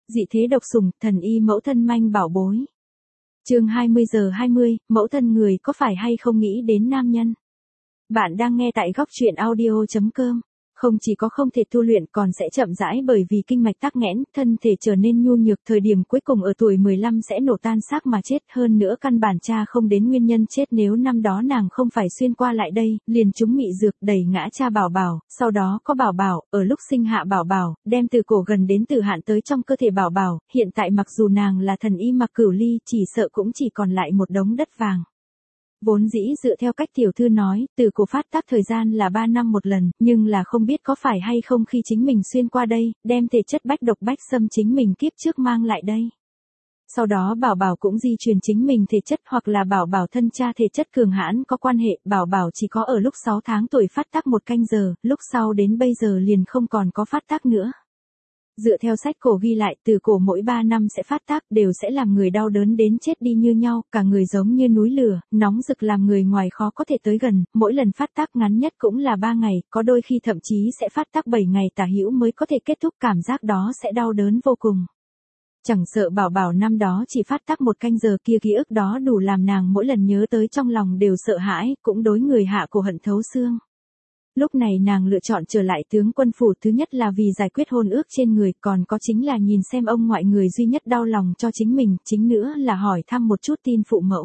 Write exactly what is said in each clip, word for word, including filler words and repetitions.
Dị thế độc sủng, thần y mẫu thân manh bảo bối. Chương hai mươi giờ hai mươi, mẫu thân người có phải hay không nghĩ đến nam nhân? Bạn đang nghe tại góc truyện audio chấm com. Không chỉ có không thể tu luyện còn sẽ chậm rãi bởi vì kinh mạch tắc nghẽn, thân thể trở nên nhu nhược, thời điểm cuối cùng ở tuổi mười lăm sẽ nổ tan xác mà chết, hơn nữa căn bản cha không đến nguyên nhân chết, nếu năm đó nàng không phải xuyên qua lại đây, liền trúng mị dược đẩy ngã cha Bảo Bảo, sau đó có Bảo Bảo, ở lúc sinh hạ Bảo Bảo, đem từ cổ gần đến từ hạn tới trong cơ thể Bảo Bảo, hiện tại mặc dù nàng là thần y Mạc Cửu Ly, chỉ sợ cũng chỉ còn lại một đống đất vàng. Vốn dĩ dựa theo cách tiểu thư nói, từ cổ phát tác thời gian là ba năm một lần, nhưng là không biết có phải hay không khi chính mình xuyên qua đây, đem thể chất bách độc bách xâm chính mình kiếp trước mang lại đây. Sau đó Bảo Bảo cũng di truyền chính mình thể chất, hoặc là Bảo Bảo thân cha thể chất cường hãn có quan hệ, Bảo Bảo chỉ có ở lúc sáu tháng tuổi phát tác một canh giờ, lúc sau đến bây giờ liền không còn có phát tác nữa. Dựa theo sách cổ ghi lại, từ cổ mỗi ba năm sẽ phát tác, đều sẽ làm người đau đớn đến chết đi như nhau, cả người giống như núi lửa, nóng rực làm người ngoài khó có thể tới gần, mỗi lần phát tác ngắn nhất cũng là ba ngày, có đôi khi thậm chí sẽ phát tác bảy ngày tả hữu mới có thể kết thúc, cảm giác đó sẽ đau đớn vô cùng. Chẳng sợ Bảo Bảo năm đó chỉ phát tác một canh giờ kia, ký ức đó đủ làm nàng mỗi lần nhớ tới trong lòng đều sợ hãi, cũng đối người hạ cổ hận thấu xương. Lúc này nàng lựa chọn trở lại tướng quân phủ, thứ nhất là vì giải quyết hôn ước trên người, còn có chính là nhìn xem ông ngoại người duy nhất đau lòng cho chính mình, chính nữa là hỏi thăm một chút tin phụ mẫu.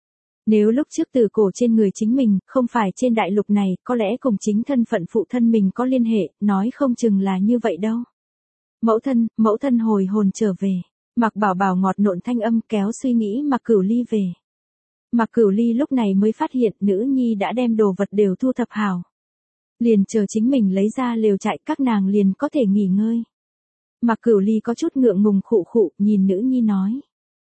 Nếu lúc trước từ cổ trên người chính mình, không phải trên đại lục này, có lẽ cùng chính thân phận phụ thân mình có liên hệ, nói không chừng là như vậy đâu. Mẫu thân, mẫu thân hồi hồn trở về. Mạc Bảo Bảo ngọt nộn thanh âm kéo suy nghĩ Mạc Cửu Ly về. Mạc Cửu Ly lúc này mới phát hiện nữ nhi đã đem đồ vật đều thu thập hào. Liền chờ chính mình lấy ra lều trại, các nàng liền có thể nghỉ ngơi. Mạc Cửu Ly có chút ngượng ngùng khụ khụ, nhìn nữ nhi nói.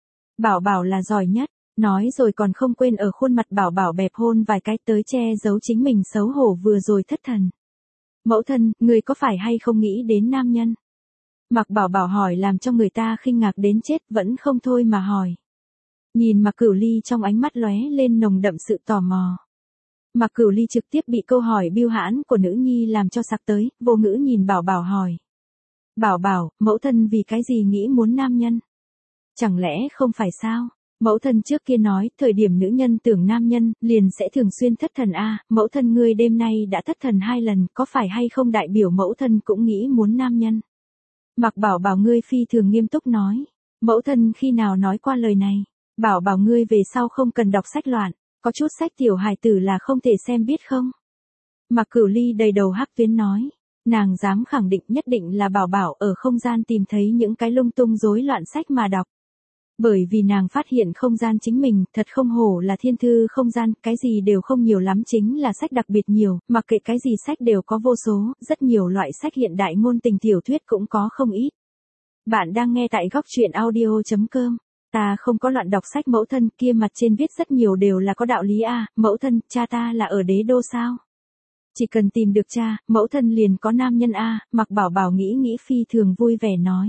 Bảo Bảo là giỏi nhất, nói rồi còn không quên ở khuôn mặt Bảo Bảo bẹp hôn vài cái tới che giấu chính mình xấu hổ vừa rồi thất thần. Mẫu thân, người có phải hay không nghĩ đến nam nhân? Mạc Bảo Bảo hỏi làm cho người ta khinh ngạc đến chết, vẫn không thôi mà hỏi. Nhìn Mạc Cửu Ly trong ánh mắt lóe lên nồng đậm sự tò mò. Mạc Cửu Ly trực tiếp bị câu hỏi biêu hãn của nữ nhi làm cho sặc tới, vô ngữ nhìn Bảo Bảo hỏi. Bảo Bảo, mẫu thân vì cái gì nghĩ muốn nam nhân? Chẳng lẽ không phải sao? Mẫu thân trước kia nói, thời điểm nữ nhân tưởng nam nhân, liền sẽ thường xuyên thất thần a. Mẫu thân ngươi đêm nay đã thất thần hai lần, có phải hay không đại biểu mẫu thân cũng nghĩ muốn nam nhân? Mạc Bảo Bảo ngươi phi thường nghiêm túc nói. Mẫu thân khi nào nói qua lời này? Bảo Bảo ngươi về sau không cần đọc sách loạn. Có chút sách tiểu hài tử là không thể xem biết không? Mạc Cửu Ly đầy đầu hắc tuyến nói. Nàng dám khẳng định nhất định là Bảo Bảo ở không gian tìm thấy những cái lung tung rối loạn sách mà đọc. Bởi vì nàng phát hiện không gian chính mình, thật không hổ là thiên thư không gian, cái gì đều không nhiều lắm, chính là sách đặc biệt nhiều, mặc kệ cái gì sách đều có vô số, rất nhiều loại sách hiện đại ngôn tình tiểu thuyết cũng có không ít. Bạn đang nghe tại góc truyện audio chấm com. Ta không có loạn đọc sách mẫu thân, kia mặt trên viết rất nhiều đều là có đạo lý a. Mẫu thân, cha ta là ở đế đô sao? Chỉ cần tìm được cha, mẫu thân liền có nam nhân a. Mạc Bảo Bảo nghĩ nghĩ phi thường vui vẻ nói.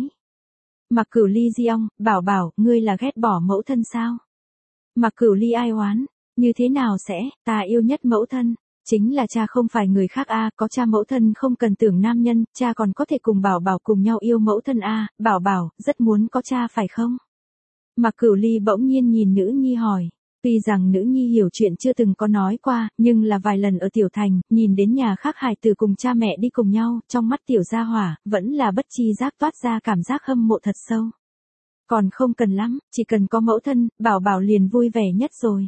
Mạc Cửu Ly di ong, Bảo Bảo, ngươi là ghét bỏ mẫu thân sao? Mạc Cửu Ly ai oán, như thế nào sẽ, ta yêu nhất mẫu thân, chính là cha không phải người khác a, có cha mẫu thân không cần tưởng nam nhân, cha còn có thể cùng Bảo Bảo cùng nhau yêu mẫu thân a. Bảo Bảo, rất muốn có cha phải không? Mạc Cửu Ly bỗng nhiên nhìn nữ nhi hỏi. Tuy rằng nữ nhi hiểu chuyện chưa từng có nói qua, nhưng là vài lần ở tiểu thành, nhìn đến nhà khác hài tử cùng cha mẹ đi cùng nhau, trong mắt tiểu gia hỏa, vẫn là bất chi giác toát ra cảm giác hâm mộ thật sâu. Còn không cần lắm, chỉ cần có mẫu thân, Bảo Bảo liền vui vẻ nhất rồi.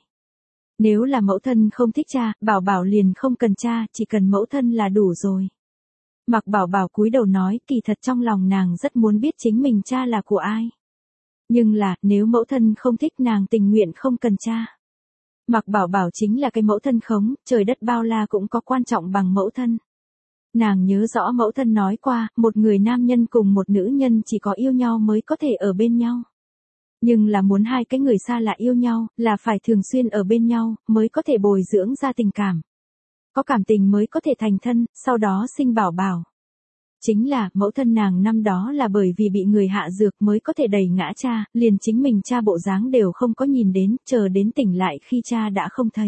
Nếu là mẫu thân không thích cha, Bảo Bảo liền không cần cha, chỉ cần mẫu thân là đủ rồi. Mạc Bảo Bảo cúi đầu nói, kỳ thật trong lòng nàng rất muốn biết chính mình cha là của ai. Nhưng là, nếu mẫu thân không thích nàng tình nguyện không cần cha. Mạc Bảo Bảo chính là cái mẫu thân khống, trời đất bao la cũng có quan trọng bằng mẫu thân. Nàng nhớ rõ mẫu thân nói qua, một người nam nhân cùng một nữ nhân chỉ có yêu nhau mới có thể ở bên nhau. Nhưng là muốn hai cái người xa lạ yêu nhau, là phải thường xuyên ở bên nhau, mới có thể bồi dưỡng ra tình cảm. Có cảm tình mới có thể thành thân, sau đó sinh bảo bảo. Chính là, mẫu thân nàng năm đó là bởi vì bị người hạ dược mới có thể đẩy ngã cha, liền chính mình cha bộ dáng đều không có nhìn đến, chờ đến tỉnh lại khi cha đã không thấy.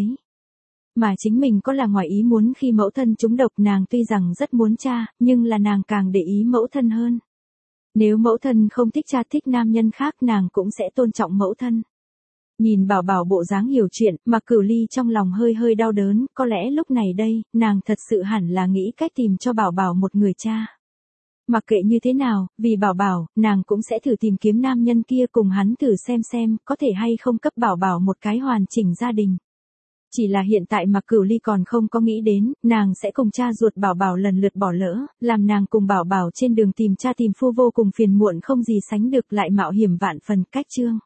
Mà chính mình có là ngoài ý muốn khi mẫu thân trúng độc, nàng tuy rằng rất muốn cha, nhưng là nàng càng để ý mẫu thân hơn. Nếu mẫu thân không thích cha thích nam nhân khác nàng cũng sẽ tôn trọng mẫu thân. Nhìn Bảo Bảo bộ dáng hiểu chuyện, Mạc Cửu Ly trong lòng hơi hơi đau đớn, có lẽ lúc này đây, nàng thật sự hẳn là nghĩ cách tìm cho Bảo Bảo một người cha. Mặc kệ như thế nào, vì Bảo Bảo, nàng cũng sẽ thử tìm kiếm nam nhân kia cùng hắn thử xem xem, có thể hay không cấp Bảo Bảo một cái hoàn chỉnh gia đình. Chỉ là hiện tại Mạc Cửu Ly còn không có nghĩ đến, nàng sẽ cùng cha ruột Bảo Bảo lần lượt bỏ lỡ, làm nàng cùng Bảo Bảo trên đường tìm cha tìm phu vô cùng phiền muộn không gì sánh được lại mạo hiểm vạn phần cách chương.